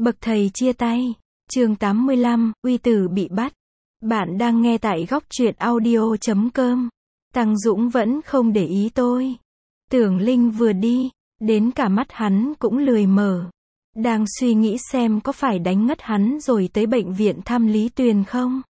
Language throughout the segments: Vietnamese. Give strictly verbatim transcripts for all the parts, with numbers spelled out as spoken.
Bậc thầy chia tay. Chương tám mươi lăm, Uy Tử bị bắt. Bạn đang nghe tại góc truyện audio chấm com. Tăng Dũng vẫn không để ý tôi. Tưởng Linh vừa đi, đến cả mắt hắn cũng lười mở. Đang suy nghĩ xem có phải đánh ngất hắn rồi tới bệnh viện thăm Lý Tuyền không.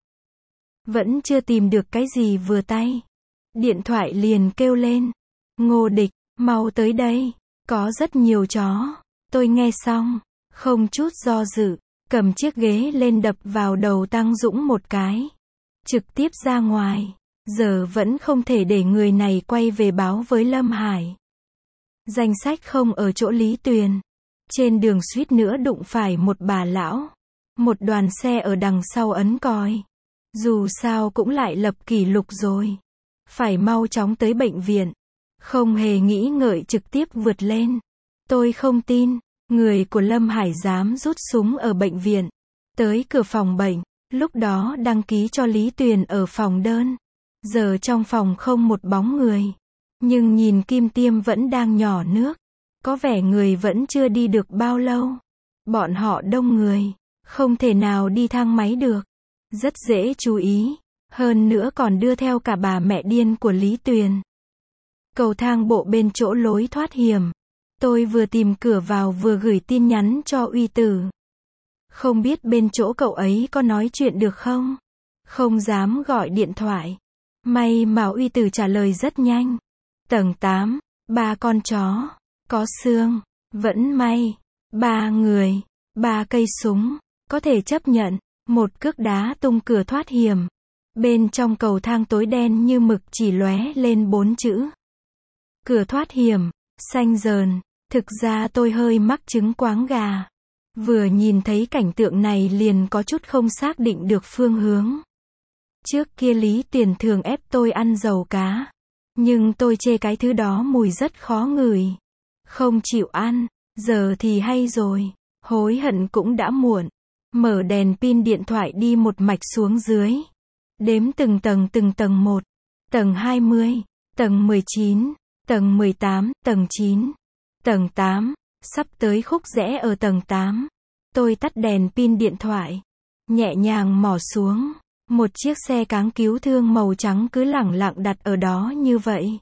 Vẫn chưa tìm được cái gì vừa tay. Điện thoại liền kêu lên. Ngô Địch, mau tới đây. Có rất nhiều chó. Tôi nghe xong, không chút do dự, cầm chiếc ghế lên đập vào đầu Tăng Dũng một cái. Trực tiếp ra ngoài. Giờ vẫn không thể để người này quay về báo với Lâm Hải. Danh sách không ở chỗ Lý Tuyền. Trên đường suýt nữa đụng phải một bà lão. Một đoàn xe ở đằng sau ấn còi. Dù sao cũng lại lập kỷ lục rồi. Phải mau chóng tới bệnh viện. Không hề nghĩ ngợi trực tiếp vượt lên. Tôi không tin, người của Lâm Hải dám rút súng ở bệnh viện. Tới cửa phòng bệnh, lúc đó đăng ký cho Lý Tuyền ở phòng đơn. Giờ trong phòng không một bóng người. Nhưng nhìn kim tiêm vẫn đang nhỏ nước. Có vẻ người vẫn chưa đi được bao lâu. Bọn họ đông người, không thể nào đi thang máy được. Rất dễ chú ý. Hơn nữa còn đưa theo cả bà mẹ điên của Lý Tuyền. Cầu thang bộ bên chỗ lối thoát hiểm. Tôi vừa tìm cửa vào vừa gửi tin nhắn cho Uy Tử. Không biết bên chỗ cậu ấy có nói chuyện được không? Không dám gọi điện thoại. May mà Uy Tử trả lời rất nhanh. Tầng tám, ba con chó, có xương, vẫn may, ba người, ba cây súng, có thể chấp nhận. Một cước đá tung cửa thoát hiểm. Bên trong cầu thang tối đen như mực chỉ lóe lên bốn chữ. Cửa thoát hiểm, xanh dờn. Thực ra tôi hơi mắc chứng quáng gà. Vừa nhìn thấy cảnh tượng này liền có chút không xác định được phương hướng. Trước kia Lý Tuyền thường ép tôi ăn dầu cá. Nhưng tôi chê cái thứ đó mùi rất khó ngửi. Không chịu ăn. Giờ thì hay rồi. Hối hận cũng đã muộn. Mở đèn pin điện thoại đi một mạch xuống dưới. Đếm từng tầng từng tầng một. Tầng hai mươi. Tầng mười chín. Tầng mười tám. Tầng chín. Tầng tám. Sắp tới khúc rẽ ở tầng tám. Tôi tắt đèn pin điện thoại. Nhẹ nhàng mò xuống. Một chiếc xe cáng cứu thương màu trắng cứ lẳng lặng đặt ở đó như vậy.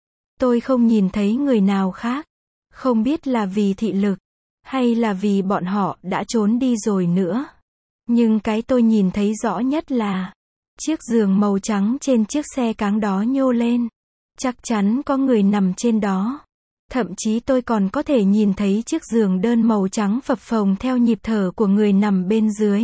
Tôi không nhìn thấy người nào khác. Không biết là vì thị lực. Hay là vì bọn họ đã trốn đi rồi nữa. Nhưng cái tôi nhìn thấy rõ nhất là chiếc giường màu trắng trên chiếc xe cáng đó nhô lên. Chắc chắn có người nằm trên đó. Thậm chí tôi còn có thể nhìn thấy chiếc giường đơn màu trắng phập phồng theo nhịp thở của người nằm bên dưới.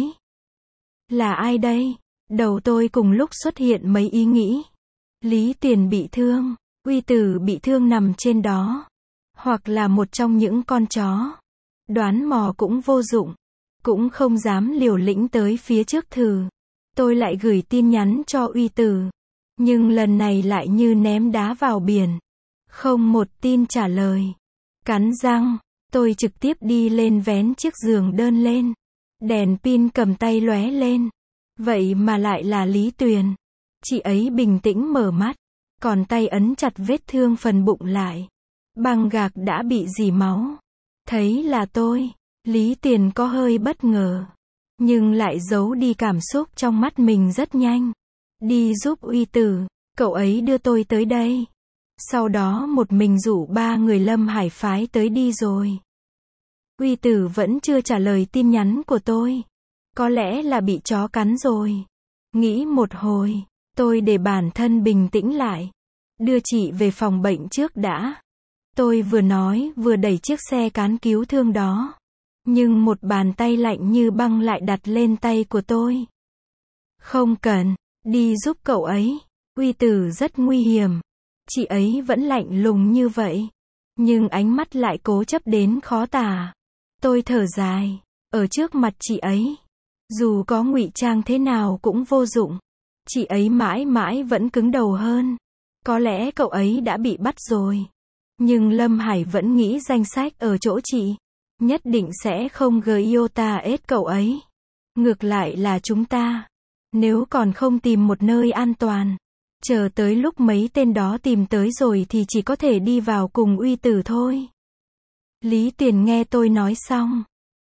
Là ai đây? Đầu tôi cùng lúc xuất hiện mấy ý nghĩ. Lý Tuyền bị thương, Uy Tử bị thương nằm trên đó. Hoặc là một trong những con chó. Đoán mò cũng vô dụng. Cũng không dám liều lĩnh tới phía trước thử. Tôi lại gửi tin nhắn cho Uy Tử. Nhưng lần này lại như ném đá vào biển. Không một tin trả lời. Cắn răng, tôi trực tiếp đi lên vén chiếc giường đơn lên. Đèn pin cầm tay lóe lên. Vậy mà lại là Lý Tuyền. Chị ấy bình tĩnh mở mắt. Còn tay ấn chặt vết thương phần bụng lại. Băng gạc đã bị rỉ máu. Thấy là tôi, Lý Tuyền có hơi bất ngờ. Nhưng lại giấu đi cảm xúc trong mắt mình rất nhanh. Đi giúp Uy Tử, cậu ấy đưa tôi tới đây. Sau đó một mình rủ ba người Lâm Hải phái tới đi rồi. Uy Tử vẫn chưa trả lời tin nhắn của tôi. Có lẽ là bị chó cắn rồi. Nghĩ một hồi, tôi để bản thân bình tĩnh lại. Đưa chị về phòng bệnh trước đã. Tôi vừa nói vừa đẩy chiếc xe cán cứu thương đó. Nhưng một bàn tay lạnh như băng lại đặt lên tay của tôi. Không cần, đi giúp cậu ấy. Uy Tử rất nguy hiểm. Chị ấy vẫn lạnh lùng như vậy. Nhưng ánh mắt lại cố chấp đến khó tả. Tôi thở dài. Ở trước mặt chị ấy. Dù có ngụy trang thế nào cũng vô dụng. Chị ấy mãi mãi vẫn cứng đầu hơn. Có lẽ cậu ấy đã bị bắt rồi. Nhưng Lâm Hải vẫn nghĩ danh sách ở chỗ chị. Nhất định sẽ không gây iota ết cậu ấy. Ngược lại là chúng ta. Nếu còn không tìm một nơi an toàn. Chờ tới lúc mấy tên đó tìm tới rồi thì chỉ có thể đi vào cùng Uy Tử thôi. Lý Tuyền nghe tôi nói xong.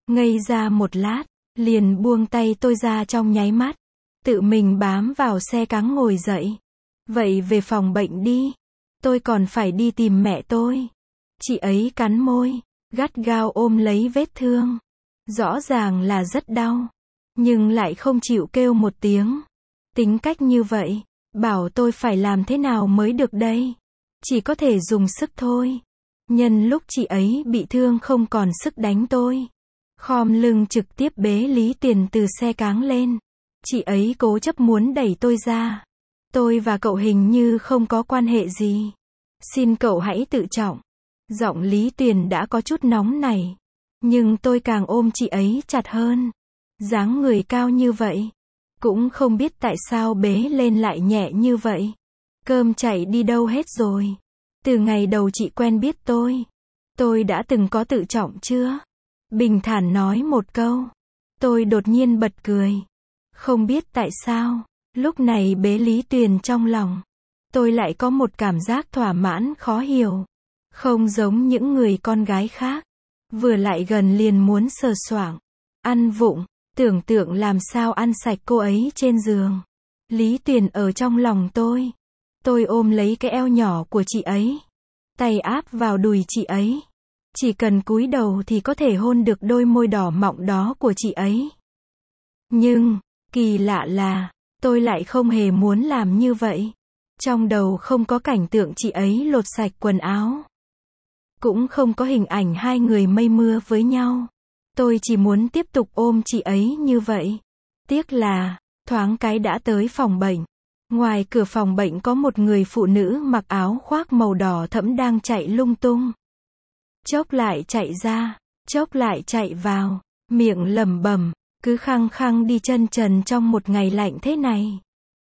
Ngây ra một lát, liền buông tay tôi ra trong nháy mắt. Tự mình bám vào xe cáng ngồi dậy. Vậy về phòng bệnh đi. Tôi còn phải đi tìm mẹ tôi. Chị ấy cắn môi, gắt gao ôm lấy vết thương. Rõ ràng là rất đau, nhưng lại không chịu kêu một tiếng. Tính cách như vậy, bảo tôi phải làm thế nào mới được đây? Chỉ có thể dùng sức thôi. Nhân lúc chị ấy bị thương không còn sức đánh tôi, khom lưng trực tiếp bế Lý Tuyền từ xe cáng lên. Chị ấy cố chấp muốn đẩy tôi ra. Tôi và cậu hình như không có quan hệ gì. Xin cậu hãy tự trọng. Giọng Lý Tuyền đã có chút nóng nảy. Nhưng tôi càng ôm chị ấy chặt hơn. Dáng người cao như vậy. Cũng không biết tại sao bế lên lại nhẹ như vậy. Cơm chạy đi đâu hết rồi? Từ ngày đầu chị quen biết tôi, tôi đã từng có tự trọng chưa? Bình thản nói một câu. Tôi đột nhiên bật cười. Không biết tại sao, lúc này bế Lý Tuyền trong lòng, tôi lại có một cảm giác thỏa mãn khó hiểu. Không giống những người con gái khác. Vừa lại gần liền muốn sờ soạng, ăn vụng, tưởng tượng làm sao ăn sạch cô ấy trên giường. Lý Tuyền ở trong lòng tôi. Tôi ôm lấy cái eo nhỏ của chị ấy. Tay áp vào đùi chị ấy. Chỉ cần cúi đầu thì có thể hôn được đôi môi đỏ mọng đó của chị ấy. Nhưng, kỳ lạ là, tôi lại không hề muốn làm như vậy. Trong đầu không có cảnh tượng chị ấy lột sạch quần áo. Cũng không có hình ảnh hai người mây mưa với nhau. Tôi chỉ muốn tiếp tục ôm chị ấy như vậy. Tiếc là, thoáng cái đã tới phòng bệnh. Ngoài cửa phòng bệnh có một người phụ nữ mặc áo khoác màu đỏ thẫm đang chạy lung tung. Chốc lại chạy ra, chốc lại chạy vào, miệng lẩm bẩm, cứ khăng khăng đi chân trần trong một ngày lạnh thế này.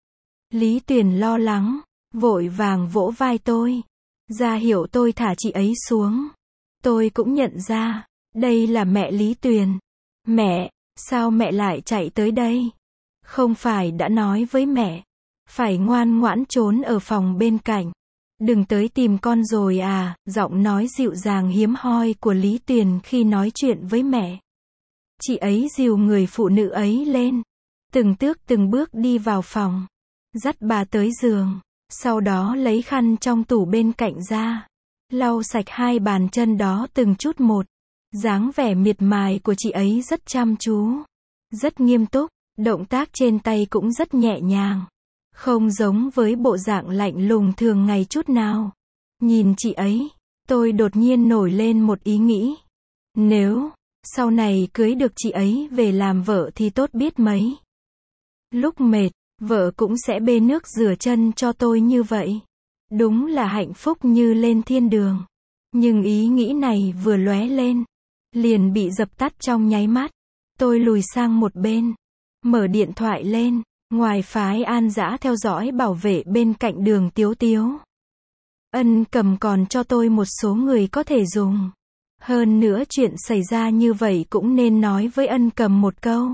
Lý Tuyền lo lắng, vội vàng vỗ vai tôi, ra hiệu tôi thả chị ấy xuống. Tôi cũng nhận ra, đây là mẹ Lý Tuyền. Mẹ, sao mẹ lại chạy tới đây? Không phải đã nói với mẹ, phải ngoan ngoãn trốn ở phòng bên cạnh. Đừng tới tìm con rồi à, giọng nói dịu dàng hiếm hoi của Lý Tuyền khi nói chuyện với mẹ. Chị ấy dìu người phụ nữ ấy lên, từng bước từng bước đi vào phòng, dắt bà tới giường, sau đó lấy khăn trong tủ bên cạnh ra, lau sạch hai bàn chân đó từng chút một. Dáng vẻ miệt mài của chị ấy rất chăm chú, rất nghiêm túc, động tác trên tay cũng rất nhẹ nhàng. Không giống với bộ dạng lạnh lùng thường ngày chút nào. Nhìn chị ấy, tôi đột nhiên nổi lên một ý nghĩ. Nếu, sau này cưới được chị ấy về làm vợ thì tốt biết mấy. Lúc mệt, vợ cũng sẽ bê nước rửa chân cho tôi như vậy. Đúng là hạnh phúc như lên thiên đường. Nhưng ý nghĩ này vừa lóe lên, liền bị dập tắt trong nháy mắt. Tôi lùi sang một bên, mở điện thoại lên. Ngoài phái An Dã theo dõi bảo vệ bên cạnh Đường Tiếu Tiếu. Ân Cầm còn cho tôi một số người có thể dùng. Hơn nữa chuyện xảy ra như vậy cũng nên nói với Ân Cầm một câu.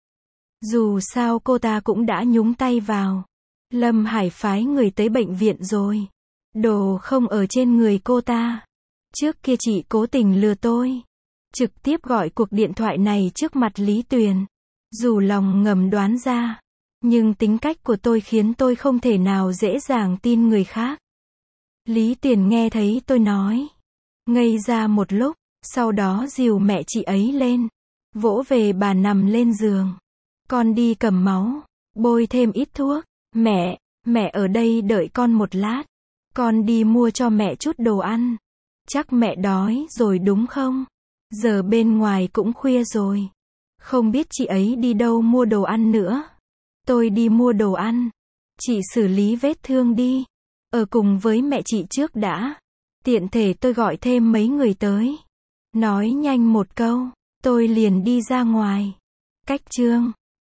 Dù sao cô ta cũng đã nhúng tay vào. Lâm Hải phái người tới bệnh viện rồi. Đồ không ở trên người cô ta. Trước kia chị cố tình lừa tôi. Trực tiếp gọi cuộc điện thoại này trước mặt Lý Tuyền. Dù lòng ngầm đoán ra. Nhưng tính cách của tôi khiến tôi không thể nào dễ dàng tin người khác. Lý Tuyền nghe thấy tôi nói. Ngây ra một lúc, sau đó dìu mẹ chị ấy lên. Vỗ về bà nằm lên giường. Con đi cầm máu, bôi thêm ít thuốc. Mẹ, mẹ ở đây đợi con một lát. Con đi mua cho mẹ chút đồ ăn. Chắc mẹ đói rồi đúng không? Giờ bên ngoài cũng khuya rồi. Không biết chị ấy đi đâu mua đồ ăn nữa. Tôi đi mua đồ ăn. Chị xử lý vết thương đi. Ở cùng với mẹ chị trước đã. Tiện thể tôi gọi thêm mấy người tới. Nói nhanh một câu, tôi liền đi ra ngoài. Cách chương